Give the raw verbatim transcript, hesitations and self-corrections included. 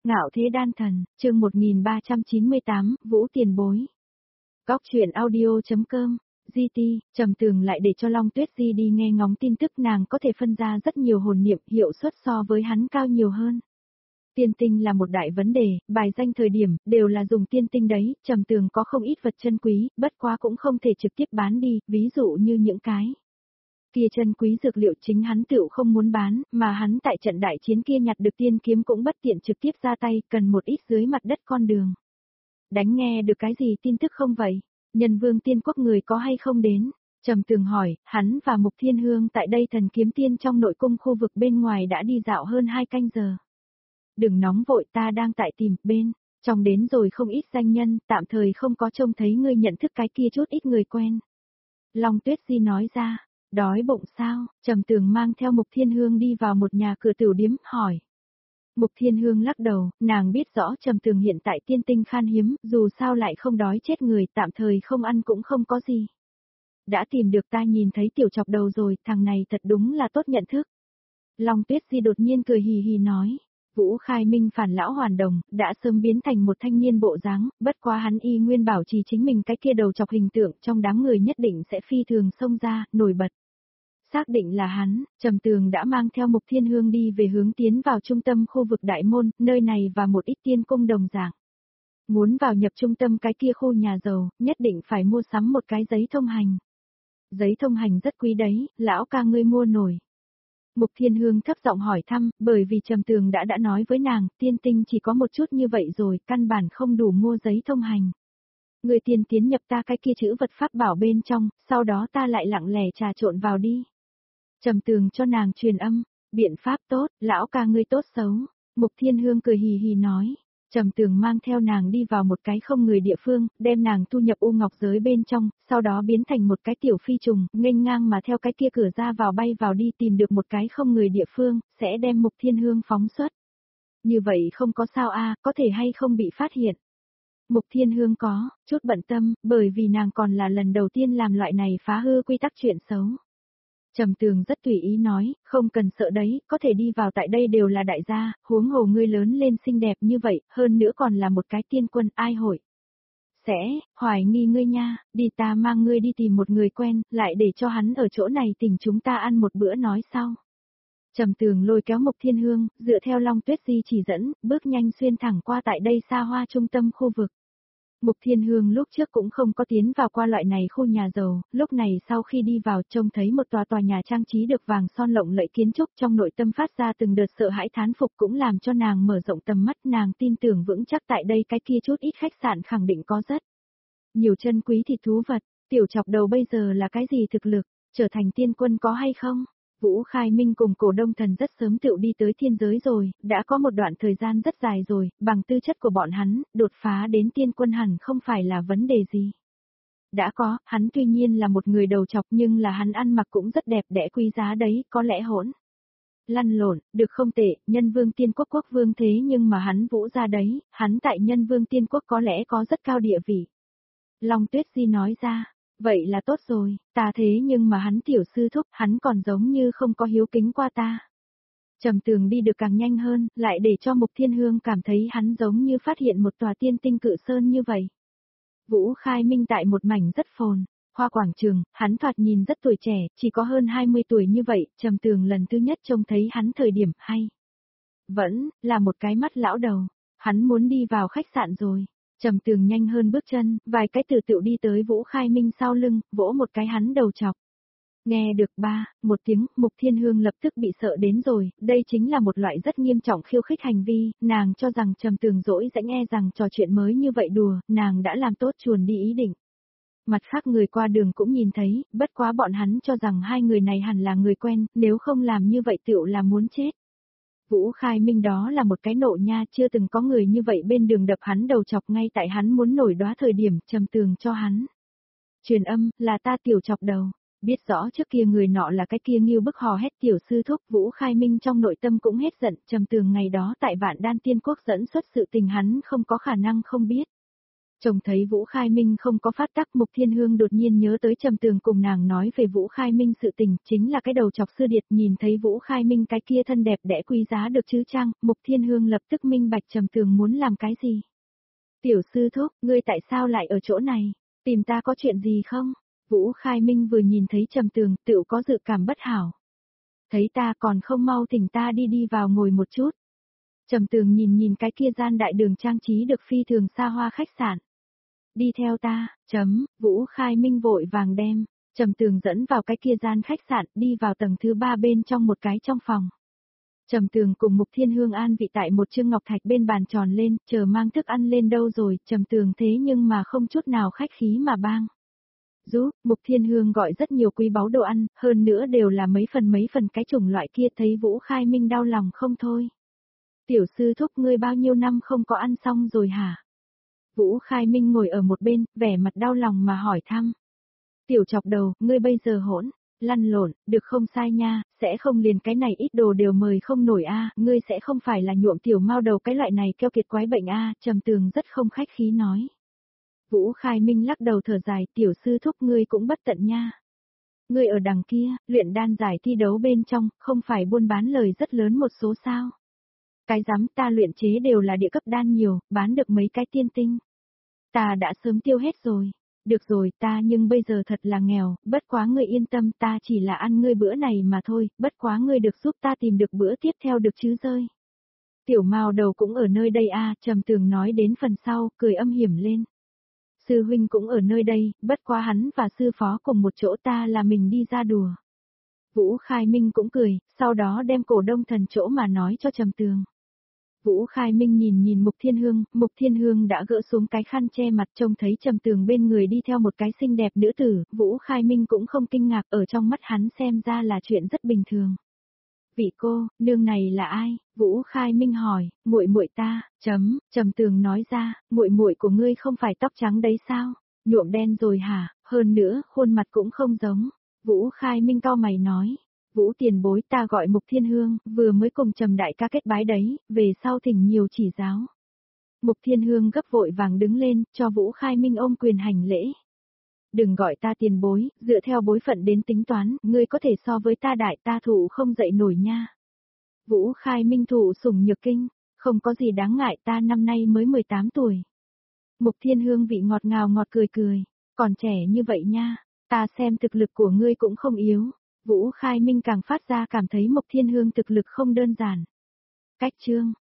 Ngạo thế đan thần, chương một nghìn ba trăm chín mươi tám, Vũ tiền bối. Góc truyện audio.com, giê tê, Trầm Tường lại để cho Long Tuyết Di đi nghe ngóng tin tức, nàng có thể phân ra rất nhiều hồn niệm, hiệu suất so với hắn cao nhiều hơn. Tiên tinh là một đại vấn đề, bài danh thời điểm, đều là dùng tiên tinh đấy, Trầm Tường có không ít vật chân quý, bất quá cũng không thể trực tiếp bán đi, ví dụ như những cái kia chân quý dược liệu chính hắn tựu không muốn bán, mà hắn tại trận đại chiến kia nhặt được tiên kiếm cũng bất tiện trực tiếp ra tay, cần một ít dưới mặt đất con đường. Đánh nghe được cái gì tin tức không vậy? Nhân Vương Tiên Quốc người có hay không đến? Trầm Tường hỏi, hắn và Mục Thiên Hương tại đây Thần Kiếm Tiên trong nội cung khu vực bên ngoài đã đi dạo hơn hai canh giờ. Đừng nóng vội, ta đang tại tìm, bên trong đến rồi không ít danh nhân, tạm thời không có trông thấy ngươi nhận thức cái kia chút ít người quen. Long Tuyết Di nói ra. Đói bụng sao? Trầm Tường mang theo Mục Thiên Hương đi vào một nhà cửa tửu điếm, hỏi. Mục Thiên Hương lắc đầu, nàng biết rõ Trầm Tường hiện tại tiên tinh khan hiếm, dù sao lại không đói chết người, tạm thời không ăn cũng không có gì. Đã tìm được, ta nhìn thấy tiểu chọc đầu rồi, thằng này thật đúng là tốt nhận thức. Long Tuyết Di đột nhiên cười hì hì nói. Vũ Khai Minh phản lão hoàn đồng, đã sớm biến thành một thanh niên bộ dáng, bất quá hắn y nguyên bảo trì chính mình cái kia đầu chọc hình tượng, trong đám người nhất định sẽ phi thường xông ra, nổi bật. Xác định là hắn, Trầm Tường đã mang theo Mục Thiên Hương đi về hướng tiến vào trung tâm khu vực đại môn, nơi này và một ít tiên cung đồng dạng. Muốn vào nhập trung tâm cái kia khu nhà giàu, nhất định phải mua sắm một cái giấy thông hành. Giấy thông hành rất quý đấy, lão ca ngươi mua nổi. Mục Thiên Hương thấp giọng hỏi thăm, bởi vì Trầm Tường đã đã nói với nàng, tiên tinh chỉ có một chút như vậy rồi, căn bản không đủ mua giấy thông hành. Người tiên tiến nhập ta cái kia chữ vật pháp bảo bên trong, sau đó ta lại lặng lẽ trà trộn vào đi. Trầm Tường cho nàng truyền âm, biện pháp tốt, lão ca ngươi tốt xấu. Mục Thiên Hương cười hì hì nói. Trầm Tường mang theo nàng đi vào một cái không người địa phương, đem nàng thu nhập u ngọc giới bên trong, sau đó biến thành một cái tiểu phi trùng, nghênh ngang mà theo cái kia cửa ra vào bay vào đi, tìm được một cái không người địa phương, sẽ đem Mục Thiên Hương phóng xuất. Như vậy không có sao a, có thể hay không bị phát hiện. Mục Thiên Hương có chút bận tâm, bởi vì nàng còn là lần đầu tiên làm loại này phá hư quy tắc chuyện xấu. Trầm Tường rất tùy ý nói, không cần sợ đấy, có thể đi vào tại đây đều là đại gia, huống hồ ngươi lớn lên xinh đẹp như vậy, hơn nữa còn là một cái tiên quân, ai hội. Sẽ, hoài nghi ngươi nha, đi ta mang ngươi đi tìm một người quen, lại để cho hắn ở chỗ này tỉnh chúng ta ăn một bữa nói sau. Trầm Tường lôi kéo Mục Thiên Hương, dựa theo Long Tuyết Di chỉ dẫn, bước nhanh xuyên thẳng qua tại đây xa hoa trung tâm khu vực. Mục Thiên Hương lúc trước cũng không có tiến vào qua loại này khu nhà giàu, lúc này sau khi đi vào trông thấy một tòa tòa nhà trang trí được vàng son lộng lẫy kiến trúc, trong nội tâm phát ra từng đợt sợ hãi thán phục, cũng làm cho nàng mở rộng tầm mắt, nàng tin tưởng vững chắc tại đây cái kia chút ít khách sạn khẳng định có rất nhiều chân quý thịt thú vật. Tiểu chọc đầu bây giờ là cái gì thực lực, trở thành tiên quân có hay không? Vũ Khai Minh cùng Cổ Đông Thần rất sớm tựu đi tới thiên giới rồi, đã có một đoạn thời gian rất dài rồi, bằng tư chất của bọn hắn, đột phá đến tiên quân hẳn không phải là vấn đề gì. Đã có, hắn tuy nhiên là một người đầu chọc nhưng là hắn ăn mặc cũng rất đẹp đẽ quý giá đấy, có lẽ hỗn lăn lộn, được không tệ, Nhân Vương Tiên Quốc quốc vương thế nhưng mà hắn Vũ ra đấy, hắn tại Nhân Vương Tiên Quốc có lẽ có rất cao địa vị. Long Tuyết Di nói ra. Vậy là tốt rồi, ta thế nhưng mà hắn tiểu sư thúc, hắn còn giống như không có hiếu kính qua ta. Trầm Tường đi được càng nhanh hơn, lại để cho Mục Thiên Hương cảm thấy hắn giống như phát hiện một tòa tiên tinh cự sơn như vậy. Vũ Khai Minh tại một mảnh rất phồn, hoa quảng trường, hắn thoạt nhìn rất tuổi trẻ, chỉ có hơn hai mươi tuổi như vậy, Trầm Tường lần thứ nhất trông thấy hắn thời điểm hay. Vẫn là một cái mắt lão đầu, hắn muốn đi vào khách sạn rồi. Trầm Tường nhanh hơn bước chân, vài cái từ tựu đi tới Vũ Khai Minh sau lưng, vỗ một cái hắn đầu chọc. Nghe được ba, một tiếng, Mục Thiên Hương lập tức bị sợ đến rồi, đây chính là một loại rất nghiêm trọng khiêu khích hành vi, nàng cho rằng Trầm Tường dỗi sẽ nghe rằng trò chuyện mới như vậy đùa, nàng đã làm tốt chuồn đi ý định. Mặt khác người qua đường cũng nhìn thấy, bất quá bọn hắn cho rằng hai người này hẳn là người quen, nếu không làm như vậy tựu là muốn chết. Vũ Khai Minh đó là một cái nộ nha, chưa từng có người như vậy bên đường đập hắn đầu chọc ngay tại hắn muốn nổi đóa thời điểm, Trầm Tường cho hắn. Truyền âm, là ta tiểu chọc đầu, biết rõ trước kia người nọ là cái kia nghiêu bức hò hét tiểu sư thúc. Vũ Khai Minh trong nội tâm cũng hết giận, Trầm Tường ngày đó tại Vạn Đan Tiên Quốc dẫn xuất sự tình hắn không có khả năng không biết. Chồng thấy Vũ Khai Minh không có phát tác, Mục Thiên Hương đột nhiên nhớ tới Trầm Tường cùng nàng nói về Vũ Khai Minh sự tình, chính là cái đầu chọc sư điệt, nhìn thấy Vũ Khai Minh cái kia thân đẹp đẽ quý giá được chứ chăng, Mục Thiên Hương lập tức minh bạch Trầm Tường muốn làm cái gì. Tiểu sư thúc, ngươi tại sao lại ở chỗ này? Tìm ta có chuyện gì không? Vũ Khai Minh vừa nhìn thấy Trầm Tường, tựu có dự cảm bất hảo. Thấy ta còn không mau thỉnh ta đi đi vào ngồi một chút. Trầm Tường nhìn nhìn cái kia gian đại đường trang trí được phi thường xa hoa khách sạn. Đi theo ta, chấm, Vũ Khai Minh vội vàng đem, Trầm Tường dẫn vào cái kia gian khách sạn, đi vào tầng thứ ba bên trong một cái trong phòng. Trầm Tường cùng Mục Thiên Hương an vị tại một chương ngọc thạch bên bàn tròn lên, chờ mang thức ăn lên đâu rồi, Trầm Tường thế nhưng mà không chút nào khách khí mà bang. Giúp, Mục Thiên Hương gọi rất nhiều quý báu đồ ăn, hơn nữa đều là mấy phần mấy phần cái chủng loại kia, thấy Vũ Khai Minh đau lòng không thôi. Tiểu sư thúc ngươi bao nhiêu năm không có ăn xong rồi hả? Vũ Khai Minh ngồi ở một bên, vẻ mặt đau lòng mà hỏi thăm. Tiểu chọc đầu, ngươi bây giờ hỗn, lăn lộn, được không sai nha, sẽ không liền cái này ít đồ đều mời không nổi a, ngươi sẽ không phải là nhuộm tiểu mao đầu cái loại này keo kiệt quái bệnh a, Trầm Tường rất không khách khí nói. Vũ Khai Minh lắc đầu thở dài, tiểu sư thúc ngươi cũng bất tận nha. Ngươi ở đằng kia, luyện đan giải thi đấu bên trong, không phải buôn bán lời rất lớn một số sao. Cái dám ta luyện chế đều là địa cấp đan nhiều, bán được mấy cái tiên tinh. Ta đã sớm tiêu hết rồi. Được rồi, ta nhưng bây giờ thật là nghèo, bất quá ngươi yên tâm, ta chỉ là ăn ngươi bữa này mà thôi, bất quá ngươi được giúp ta tìm được bữa tiếp theo được chứ rơi. Tiểu Mao đầu cũng ở nơi đây a, Trầm Tường nói đến phần sau, cười âm hiểm lên. Sư huynh cũng ở nơi đây, bất quá hắn và sư phó cùng một chỗ, ta là mình đi ra đùa. Vũ Khai Minh cũng cười, sau đó đem cổ đông thần chỗ mà nói cho Trầm Tường. Vũ Khai Minh nhìn nhìn Mục Thiên Hương, Mục Thiên Hương đã gỡ xuống cái khăn che mặt, trông thấy Trầm Tường bên người đi theo một cái xinh đẹp nữ tử, Vũ Khai Minh cũng không kinh ngạc, ở trong mắt hắn xem ra là chuyện rất bình thường. Vị cô, nương này là ai? Vũ Khai Minh hỏi, muội muội ta, chấm, Trầm Tường nói ra, muội muội của ngươi không phải tóc trắng đấy sao? Nhuộm đen rồi hả? Hơn nữa, khuôn mặt cũng không giống. Vũ Khai Minh cau mày nói. Vũ tiền bối, ta gọi Mục Thiên Hương, vừa mới cùng Trầm đại ca kết bái đấy, về sau thỉnh nhiều chỉ giáo. Mục Thiên Hương gấp vội vàng đứng lên, cho Vũ Khai Minh ôm quyền hành lễ. Đừng gọi ta tiền bối, dựa theo bối phận đến tính toán, ngươi có thể so với ta đại, ta thụ không dậy nổi nha. Vũ Khai Minh thụ sủng nhược kinh, không có gì đáng ngại, ta năm nay mới mười tám tuổi. Mục Thiên Hương vị ngọt ngào ngọt cười cười, còn trẻ như vậy nha, ta xem thực lực của ngươi cũng không yếu. Vũ Khai Minh càng phát ra cảm thấy Mục Thiên Hương thực lực không đơn giản. Cách chương